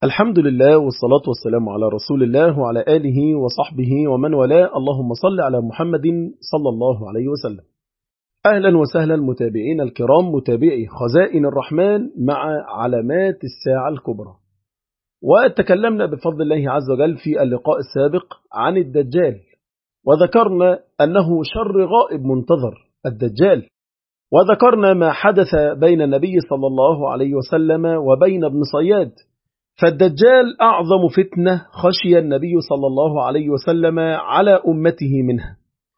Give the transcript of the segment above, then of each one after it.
الحمد لله والصلاة والسلام على رسول الله وعلى آله وصحبه ومن والاه. اللهم صل على محمد صلى الله عليه وسلم. أهلا وسهلا متابعين الكرام، متابعي خزائن الرحمن مع علامات الساعة الكبرى. وتكلمنا بفضل الله عز وجل في اللقاء السابق عن الدجال، وذكرنا أنه شر غائب منتظر الدجال، وذكرنا ما حدث بين النبي صلى الله عليه وسلم وبين ابن صياد. فالدجال أعظم فتنة خشي النبي صلى الله عليه وسلم على أمته منها،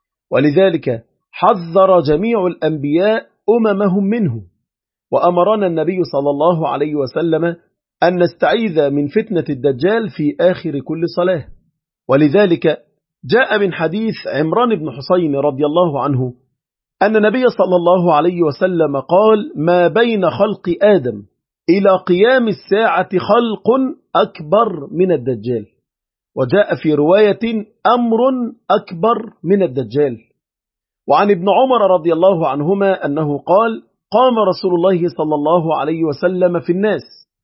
ولذلك حذر جميع الأنبياء أممهم منه، وأمرنا النبي صلى الله عليه وسلم أن نستعيذ من فتنة الدجال في آخر كل صلاة. ولذلك جاء من حديث عمران بن حسين رضي الله عنه أن النبي صلى الله عليه وسلم قال: ما بين خلق آدم إلى قيام الساعة خلق أكبر من الدجال. وجاء في رواية: أمر أكبر من الدجال. وعن ابن عمر رضي الله عنهما أنه قال: قام رسول الله صلى الله عليه وسلم في الناس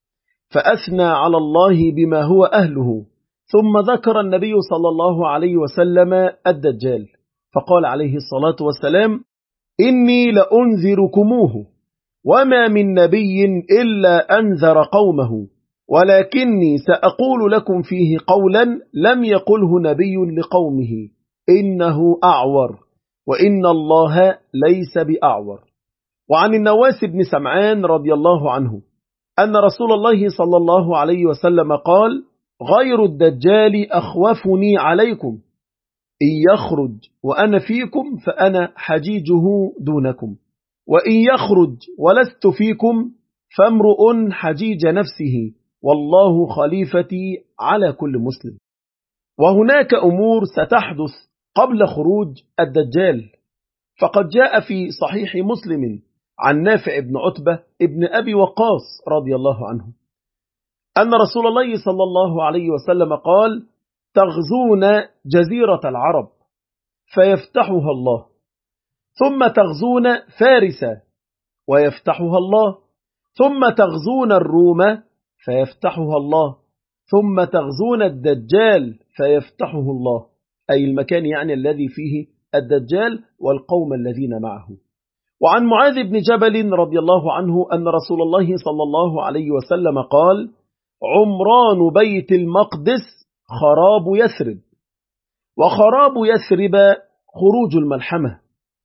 فأثنى على الله بما هو أهله، ثم ذكر النبي صلى الله عليه وسلم الدجال، فقال عليه الصلاة والسلام: إني لأنذركموه، وما من نبي إلا أنذر قومه، ولكني سأقول لكم فيه قولا لم يقله نبي لقومه: إنه أعور، وإن الله ليس بأعور. وعن النواس بن سمعان رضي الله عنه أن رسول الله صلى الله عليه وسلم قال: غير الدجال أخوفني عليكم، إن يخرج وأنا فيكم فأنا حجيجه دونكم، وإن يخرج ولست فيكم فامرؤ حجيج نفسه، والله خليفتي على كل مسلم. وهناك أمور ستحدث قبل خروج الدجال، فقد جاء في صحيح مسلم عن نافع بن عتبة ابن أبي وقاص رضي الله عنه أن رسول الله صلى الله عليه وسلم قال: تغزون جزيرة العرب فيفتحها الله، ثم تغزون فارس ويفتحها الله، ثم تغزون الروم فيفتحها الله، ثم تغزون الدجال فيفتحه الله، أي المكان يعني الذي فيه الدجال والقوم الذين معه. وعن معاذ بن جبل رضي الله عنه أن رسول الله صلى الله عليه وسلم قال: عمران بيت المقدس خراب يثرب، وخراب يثرب خروج الملحمة،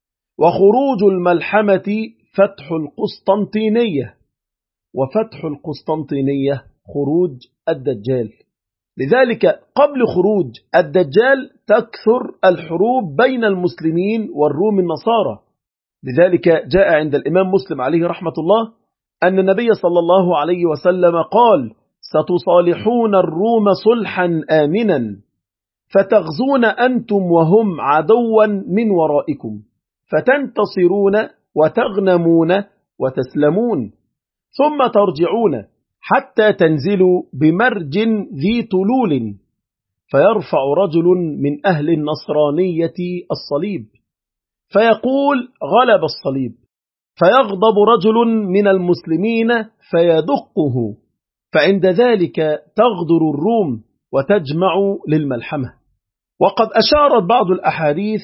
وخروج الملحمة فتح القسطنطينية، وفتح القسطنطينية خروج الدجال. لذلك قبل خروج الدجال تكثر الحروب بين المسلمين والروم النصارى. لذلك جاء عند الإمام مسلم عليه رحمة الله أن النبي صلى الله عليه وسلم قال: ستصالحون الروم صلحا آمنا، فتغزون أنتم وهم عدوا من ورائكم، فتنتصرون وتغنمون وتسلمون، ثم ترجعون حتى تنزلوا بمرج ذي تلول، فيرفع رجل من أهل النصرانية الصليب فيقول: غلب الصليب، فيغضب رجل من المسلمين فيدقه، فعند ذلك تغدر الروم وتجمع للملحمة. وقد أشارت بعض الأحاديث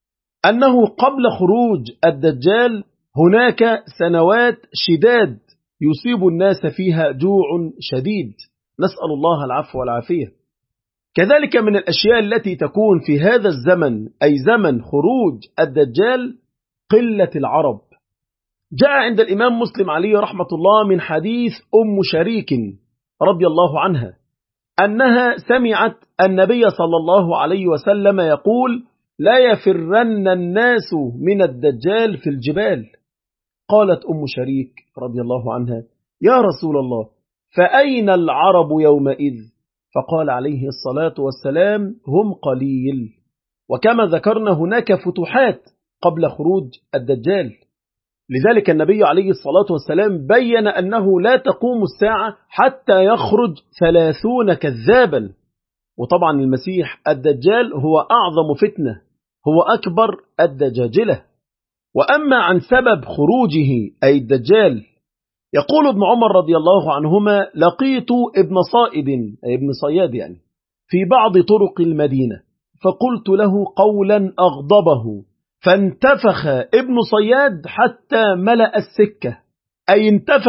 أنه قبل خروج الدجال هناك سنوات شداد يصيب الناس فيها جوع شديد، نسأل الله العفو والعافية. كذلك من الأشياء التي تكون في هذا الزمن، أي زمن خروج الدجال، قلة العرب. جاء عند الإمام مسلم عليه رحمة الله من حديث شريك رضي الله عنها أنها سمعت النبي صلى الله عليه وسلم يقول: لا يفرن الناس من الدجال في الجبال. قالت شريك رضي الله عنها: يا رسول الله، فأين العرب يومئذ؟ فقال عليه الصلاة والسلام: هم قليل. وكما ذكرنا هناك فتوحات قبل خروج الدجال، لذلك النبي عليه الصلاة والسلام بين أنه لا تقوم الساعة حتى يخرج 30 كذابا. وطبعا المسيح الدجال هو أعظم فتنة، هو أكبر الدجاجلة. وأما عن سبب خروجه أي الدجال يقول ابن عمر رضي الله عنهما: لقيت ابن صائد أي ابن صياد يعني في بعض طرق المدينة، فقلت له قولا أغضبه، فانتفخ ابن صياد حتى ملأ السكة، أي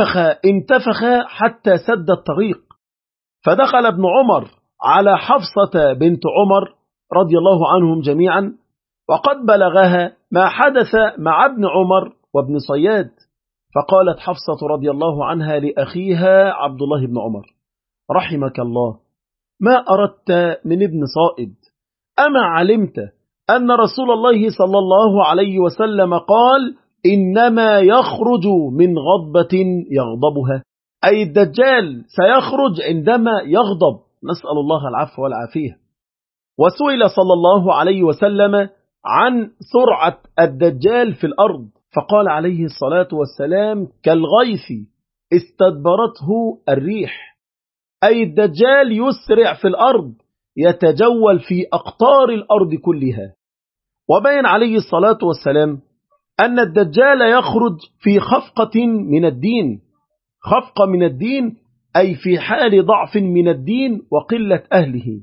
انتفخ حتى سد الطريق. فدخل ابن عمر على حفصة بنت عمر رضي الله عنهم جميعا، وقد بلغها ما حدث مع ابن عمر وابن صياد، فقالت حفصة رضي الله عنها لأخيها عبد الله بن عمر: رحمك الله، ما أردت من ابن صائد؟ أما علمت أن رسول الله صلى الله عليه وسلم قال: إنما يخرج من غضبة يغضبها، أي الدجال سيخرج عندما يغضب، نسأل الله العفو والعافية. وسئل صلى الله عليه وسلم عن سرعة الدجال في الأرض، فقال عليه الصلاة والسلام: كالغيث استدبرته الريح، أي الدجال يسرع في الأرض، يتجول في أقطار الأرض كلها. وبين عليه الصلاة والسلام أن الدجال يخرج في خفقة من الدين، خفقة من الدين أي في حال ضعف من الدين وقلة أهله.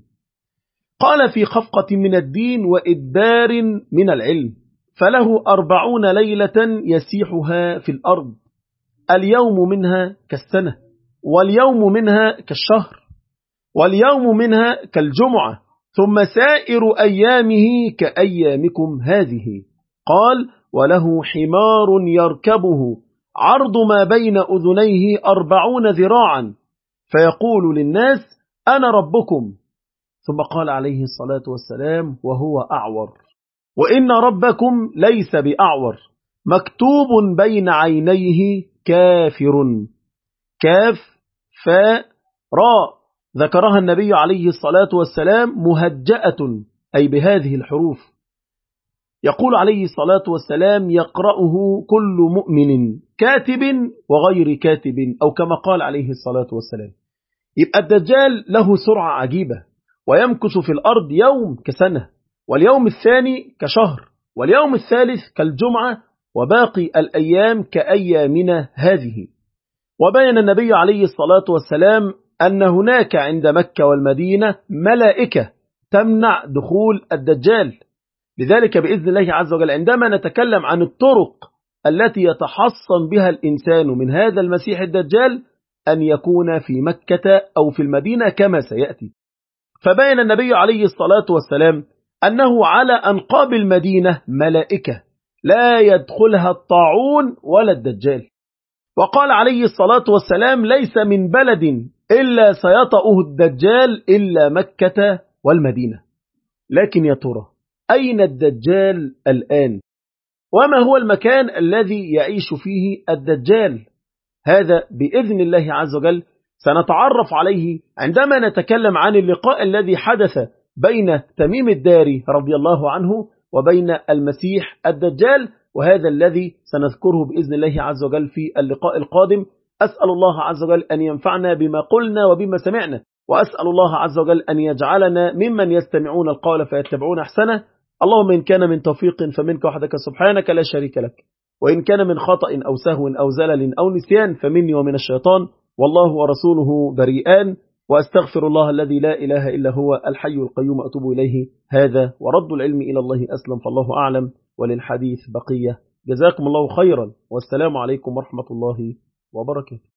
قال: في خفقة من الدين وإدبار من العلم، فله 40 ليلة يسيحها في الأرض، اليوم منها كالسنة، واليوم منها كالشهر، واليوم منها كالجمعة، ثم سائر أيامه كأيامكم هذه. قال: وله حمار يركبه عرض ما بين أذنيه 40 ذراعا، فيقول للناس: أنا ربكم. ثم قال عليه الصلاة والسلام: وهو أعور، وإن ربكم ليس بأعور، مكتوب بين عينيه كافر، كاف فاء راء، ذكرها النبي عليه الصلاة والسلام مهجأة أي بهذه الحروف. يقول عليه الصلاة والسلام: يقرأه كل مؤمن كاتب وغير كاتب، أو كما قال عليه الصلاة والسلام. يبقى الدجال له سرعة عجيبة، ويمكث في الأرض يوم كسنة، واليوم الثاني كشهر، واليوم الثالث كالجمعة، وباقي الأيام كأيامنا هذه. وبين النبي عليه الصلاة والسلام أن هناك عند مكة والمدينة ملائكة تمنع دخول الدجال. لذلك بإذن الله عز وجل عندما نتكلم عن الطرق التي يتحصن بها الإنسان من هذا المسيح الدجال، أن يكون في مكة أو في المدينة كما سيأتي. فبين النبي عليه الصلاة والسلام أنه على أنقاب المدينة ملائكة لا يدخلها الطاعون ولا الدجال. وقال عليه الصلاة والسلام: ليس من بلد إلا سيطأه الدجال إلا مكة والمدينة. لكن يا ترى أين الدجال الآن؟ وما هو المكان الذي يعيش فيه الدجال؟ هذا بإذن الله عز وجل سنتعرف عليه عندما نتكلم عن اللقاء الذي حدث بين تميم الداري رضي الله عنه وبين المسيح الدجال، وهذا الذي سنذكره بإذن الله عز وجل في اللقاء القادم. أسأل الله عز وجل أن ينفعنا بما قلنا وبما سمعنا، وأسأل الله عز وجل أن يجعلنا ممن يستمعون القول فيتبعون أحسنه. اللهم إن كان من توفيق فمنك وحدك سبحانك لا شريك لك، وإن كان من خطأ أو سهو أو زلل أو نسيان فمني ومن الشيطان، والله ورسوله بريئان. وأستغفر الله الذي لا إله إلا هو الحي القيوم أتوب إليه. هذا ورد العلم إلى الله أسلم، فالله أعلم، وللحديث بقية. جزاكم الله خيرا، والسلام عليكم ورحمة الله وبركاته.